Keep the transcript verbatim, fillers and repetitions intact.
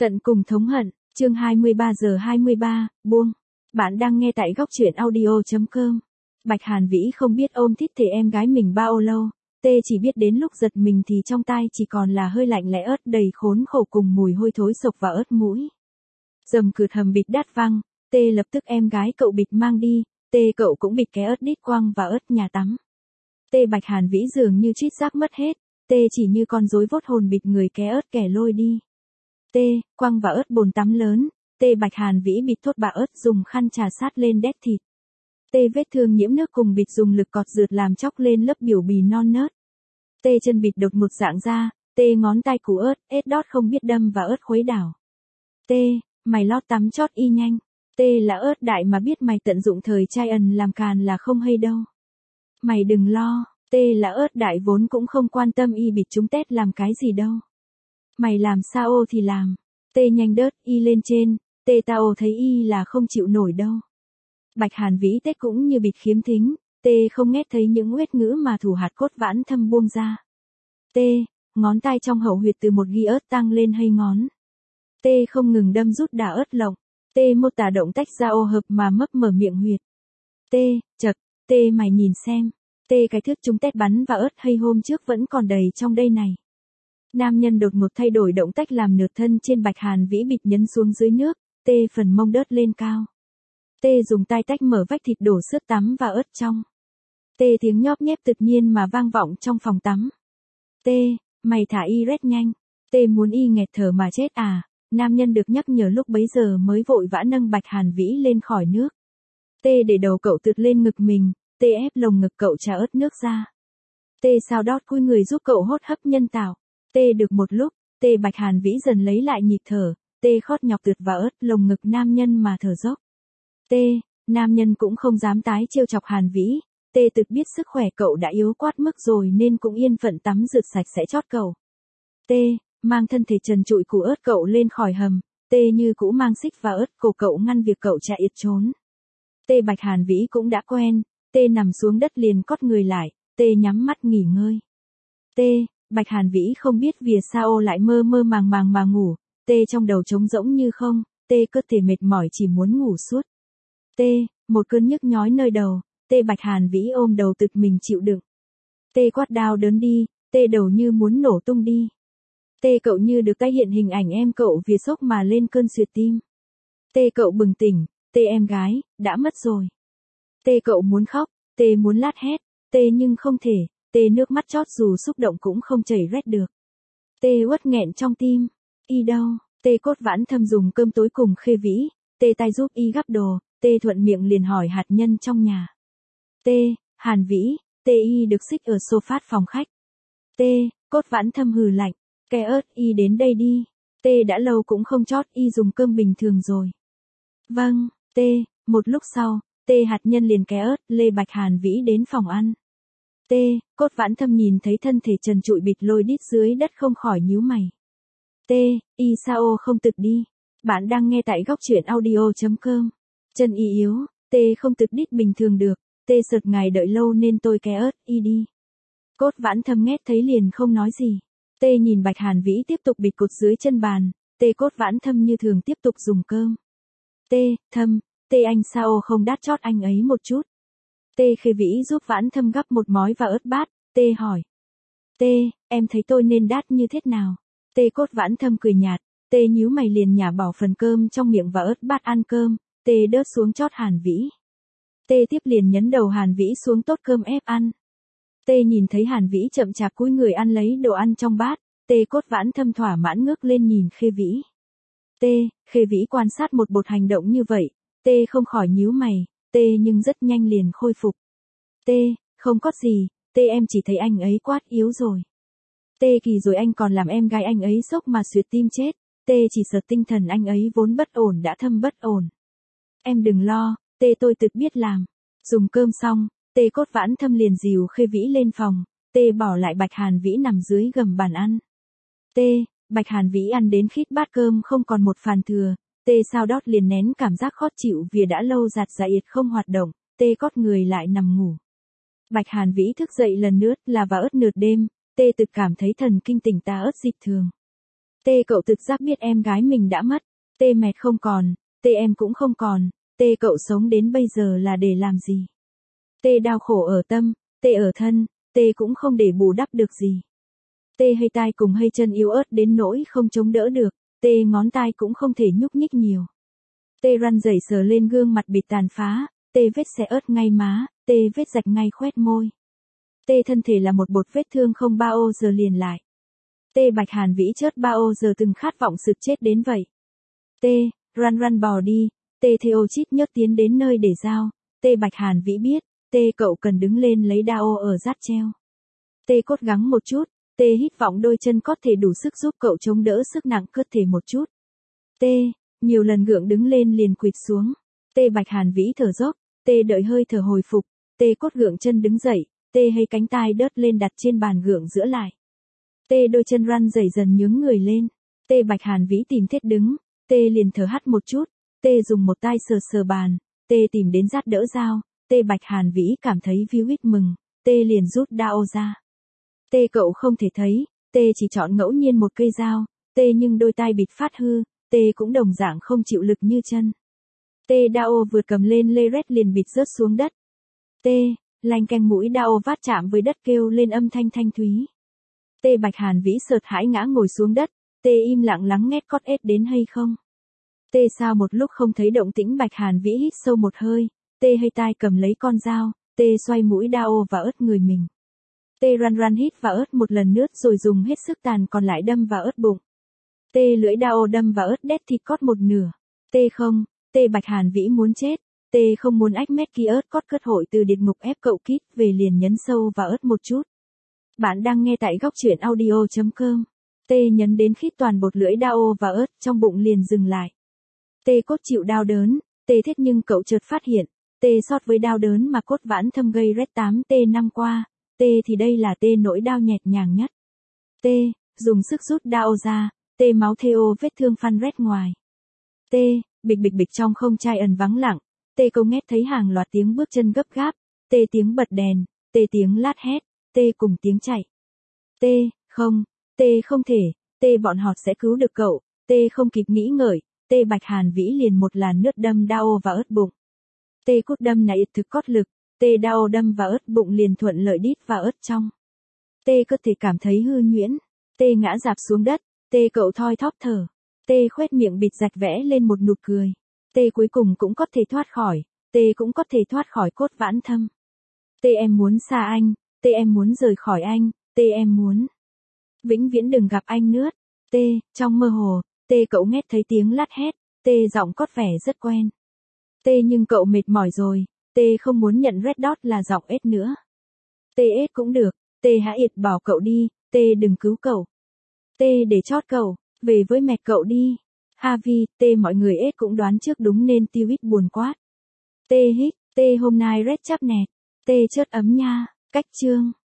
Tận cùng thống hận, chương hai mươi ba giờ hai mươi ba, buông. Bạn đang nghe tại góc truyện audio chấm com. Bạch Hàn Vĩ không biết ôm thích thể em gái mình bao lâu, tê chỉ biết đến lúc giật mình thì trong tai chỉ còn là hơi lạnh lẽ ớt đầy khốn khổ cùng mùi hôi thối sộc vào ớt mũi. Dầm cượt hầm bịt đát văng, tê lập tức em gái cậu bịt mang đi, tê cậu cũng bịt cái ớt đít quăng và ớt nhà tắm. Tê Bạch Hàn Vĩ dường như trít giáp mất hết, tê chỉ như con rối vốt hồn bịt người ké ớt kẻ lôi đi. Tê, quăng và ớt bồn tắm lớn, tê Bạch Hàn Vĩ bịt thốt bà ớt dùng khăn trà sát lên đét thịt. Tê vết thương nhiễm nước cùng bịt dùng lực cọt rượt làm chóc lên lớp biểu bì non nớt. Tê chân bịt đột một dạng ra, tê ngón tay củ ớt, ết đót không biết đâm và ớt khuấy đảo. Tê, mày lót tắm chót y nhanh. Tê là ớt đại mà biết mày tận dụng thời trai ẩn làm càn là không hay đâu. Mày đừng lo, tê là ớt đại vốn cũng không quan tâm y bịt chúng tét làm cái gì đâu. Mày làm sao ô thì làm. Tê nhanh đớt y lên trên, tê tao thấy y là không chịu nổi đâu. Bạch Hàn Vĩ tết cũng như bịt khiếm thính, tê không nghe thấy những uết ngữ mà thủ hạt cốt vãn thâm buông ra. Tê, ngón tay trong hậu huyệt từ một ghi ớt tăng lên hay ngón. Tê không ngừng đâm rút đà ớt lộng, tê mô tả động tách ra ô hợp mà mấp mở miệng huyệt. Tê, chật, tê mày nhìn xem, tê cái thước chúng tét bắn và ớt hay hôm trước vẫn còn đầy trong đây này. Nam nhân đột ngột thay đổi động tác làm nửa thân trên Bạch Hàn Vĩ bịt nhấn xuống dưới nước, tê phần mông đớt lên cao. Tê dùng tay tách mở vách thịt đổ sữa tắm và ớt trong. Tê tiếng nhóp nhép tự nhiên mà vang vọng trong phòng tắm. Tê, mày thả y rét nhanh. Tê muốn y nghẹt thở mà chết à. Nam nhân được nhắc nhở lúc bấy giờ mới vội vã nâng Bạch Hàn Vĩ lên khỏi nước. Tê để đầu cậu tụt lên ngực mình, tê ép lồng ngực cậu trà ớt nước ra. Tê sao đót cúi người giúp cậu hốt hấp nhân tạo. Tê được một lúc, tê Bạch Hàn Vĩ dần lấy lại nhịp thở, tê khót nhọc tượt vào ớt lồng ngực nam nhân mà thở dốc. Tê, nam nhân cũng không dám tái trêu chọc Hàn Vĩ, tê tự biết sức khỏe cậu đã yếu quát mức rồi nên cũng yên phận tắm rượt sạch sẽ chót cậu. Tê, mang thân thể trần trụi của ớt cậu lên khỏi hầm, tê như cũ mang xích và ớt cổ cậu ngăn việc cậu chạy yệt trốn. Tê Bạch Hàn Vĩ cũng đã quen, tê nằm xuống đất liền cót người lại, tê nhắm mắt nghỉ ngơi. Tê, Bạch Hàn Vĩ không biết vì sao lại mơ mơ màng màng mà ngủ, tê trong đầu trống rỗng như không, tê cơ thể mệt mỏi chỉ muốn ngủ suốt. Tê, một cơn nhức nhói nơi đầu, tê Bạch Hàn Vĩ ôm đầu tự mình chịu đựng. Tê quát đau đớn đi, tê đầu như muốn nổ tung đi. Tê cậu như được tái hiện hình ảnh em cậu vì sốc mà lên cơn xuyệt tim. Tê cậu bừng tỉnh, tê em gái, đã mất rồi. Tê cậu muốn khóc, tê muốn lát hét, tê nhưng không thể. Tê nước mắt chót dù xúc động cũng không chảy rét được. Tê uất nghẹn trong tim. Y đâu? Tê cốt vãn thâm dùng cơm tối cùng Khê Vĩ. Tê tay giúp y gắp đồ. Tê thuận miệng liền hỏi hạt nhân trong nhà. Tê, Hàn Vĩ. Tê y được xích ở sofa phòng khách. Tê, cốt vãn thâm hừ lạnh. Cái ớt y đến đây đi. Tê đã lâu cũng không chót y dùng cơm bình thường rồi. Vâng, tê, một lúc sau, tê hạt nhân liền cái ớt lê Bạch Hàn Vĩ đến phòng ăn. Tê, cốt vãn thâm nhìn thấy thân thể trần trụi bịt lôi đít dưới đất không khỏi nhíu mày. Tê, y sao không tự đi. Bạn đang nghe tại góc truyện audio chấm com. Chân y yếu, tê không tự đít bình thường được, tê sợt ngài đợi lâu nên tôi cái ớt y đi. Cốt vãn thâm nghe thấy liền không nói gì. Tê nhìn Bạch Hàn Vĩ tiếp tục bịt cột dưới chân bàn, tê cốt vãn thâm như thường tiếp tục dùng cơm. Tê, thâm, tê anh sao không đát chót anh ấy một chút. Tê Khê Vĩ giúp vãn thâm gắp một mói và ớt bát, tê hỏi. Tê, em thấy tôi nên đát như thế nào? Tê cốt vãn thâm cười nhạt, tê nhíu mày liền nhả bỏ phần cơm trong miệng và ớt bát ăn cơm, tê đớt xuống chót Hàn Vĩ. Tê tiếp liền nhấn đầu Hàn Vĩ xuống tốt cơm ép ăn. Tê nhìn thấy Hàn Vĩ chậm chạp cúi người ăn lấy đồ ăn trong bát, tê cốt vãn thâm thỏa mãn ngước lên nhìn Khê Vĩ. Tê, Khê Vĩ quan sát một bột hành động như vậy, tê không khỏi nhíu mày. Tê nhưng rất nhanh liền khôi phục. Tê, không có gì, tê em chỉ thấy anh ấy quát yếu rồi. Tê kỳ rồi anh còn làm em gái anh ấy sốc mà xuyệt tim chết, tê chỉ sợ tinh thần anh ấy vốn bất ổn đã thâm bất ổn. Em đừng lo, tê tôi tự biết làm. Dùng cơm xong, tê cốt vãn thâm liền dìu Khê Vĩ lên phòng, tê bỏ lại Bạch Hàn Vĩ nằm dưới gầm bàn ăn. Tê, Bạch Hàn Vĩ ăn đến khít bát cơm không còn một phàn thừa. Tê sao đót liền nén cảm giác khó chịu vì đã lâu giặt dạ yệt không hoạt động, tê cót người lại nằm ngủ. Bạch Hàn Vĩ thức dậy lần nữa là vào ớt nửa đêm, tê tự cảm thấy thần kinh tỉnh ta ớt dị thường. T cậu thực giác biết em gái mình đã mất. T mệt không còn. T em cũng không còn. T cậu sống đến bây giờ là để làm gì? T đau khổ ở tâm. T ở thân. T cũng không để bù đắp được gì. T hay tai cùng hay chân yếu ớt đến nỗi không chống đỡ được. T ngón tai cũng không thể nhúc nhích nhiều. T run rẩy sờ lên gương mặt bịt tàn phá. T vết xẻ ớt ngay má. T vết rạch ngay khoét môi. T thân thể là một bột vết thương không bao giờ liền lại. T Bạch Hàn Vĩ chớt bao giờ từng khát vọng sực chết đến vậy. T run run bò đi. T Theo chít nhớt tiến đến nơi để giao. T Bạch Hàn Vĩ biết. T cậu cần đứng lên lấy đao ở rát treo. T cốt gắng một chút. T hít vọng đôi chân có thể đủ sức giúp cậu chống đỡ sức nặng cơ thể một chút. T nhiều lần gượng đứng lên liền quỵt xuống. T Bạch Hàn Vĩ thở dốc. T đợi hơi thở hồi phục. T cốt gượng chân đứng dậy. T hay cánh tai đớt lên đặt trên bàn gượng giữa lại. T đôi chân run rẩy dần nhướng người lên. T Bạch Hàn Vĩ tìm thiết đứng. T liền thở hắt một chút. T dùng một tay sờ sờ bàn. T tìm đến rát đỡ dao. T Bạch Hàn Vĩ cảm thấy víu huýt mừng. T liền rút đao ra. T cậu không thể thấy. T chỉ chọn ngẫu nhiên một cây dao. T nhưng đôi tai bịt phát hư. T cũng đồng dạng không chịu lực như chân. T đao vượt cầm lên lê rét liền bịt rớt xuống đất. T lanh canh mũi đao vát chạm với đất kêu lên âm thanh thanh thúy. T Bạch Hàn Vĩ sợt hãi ngã ngồi xuống đất. T im lặng lắng nghe cót ếch đến hay không. T sao một lúc không thấy động tĩnh. Bạch Hàn Vĩ hít sâu một hơi. T hay tai cầm lấy con dao. T xoay mũi đao và ớt người mình. T run run hít và ớt một lần nữa rồi dùng hết sức tàn còn lại đâm vào ớt bụng. T lưỡi đao đâm vào ớt đét thịt cót một nửa. T không. T Bạch Hàn Vĩ muốn chết. T không muốn ách mét kia ớt cót cất hội từ địa ngục ép cậu kít về liền nhấn sâu vào ớt một chút. Bạn đang nghe tại góc truyện audio chấm com. T nhấn đến khít toàn bột lưỡi đao và ớt trong bụng liền dừng lại. T cốt chịu đau đớn. T thiết nhưng cậu chợt phát hiện. T sót với đau đớn mà cốt vãn thâm gây rét tám T năm qua. T thì đây là T nỗi đau nhẹt nhàng nhất. T dùng sức rút đao ra. T máu theo vết thương phăn rét ngoài. T bịch bịch bịch trong không trai ẩn vắng lặng. T câu nghe thấy hàng loạt tiếng bước chân gấp gáp. T tiếng bật đèn. T tiếng lát hét. T cùng tiếng chạy. T không. T không thể. T bọn họ sẽ cứu được cậu. T không kịp nghĩ ngợi. T Bạch Hàn Vĩ liền một làn nước đâm đau vào ớt bụng. T cốt đâm này thực cót lực. T đau đâm vào ớt bụng liền thuận lợi đít vào ớt trong. T cơ thể cảm thấy hư nhuyễn. T ngã dạp xuống đất. T cậu thoi thóp thở. T khoét miệng bịt rạch vẽ lên một nụ cười. T cuối cùng cũng có thể thoát khỏi. T cũng có thể thoát khỏi cốt vãn thâm. T em muốn xa anh. T em muốn rời khỏi anh. T em muốn vĩnh viễn đừng gặp anh nữa. T trong mơ hồ. T cậu nghe thấy tiếng lát hét. T giọng cót vẻ rất quen. T nhưng cậu mệt mỏi rồi. T không muốn nhận Red Dot là giọng ếch nữa. T ếch cũng được. T hãy ịt bỏ cậu đi. T đừng cứu cậu. T để chót cậu. Về với mẹ cậu đi. Harvey. T mọi người ếch cũng đoán trước đúng nên tiêu ít buồn quát. T hít. T hôm nay Red chắp nẹt. T chớt ấm nha. Cách chương.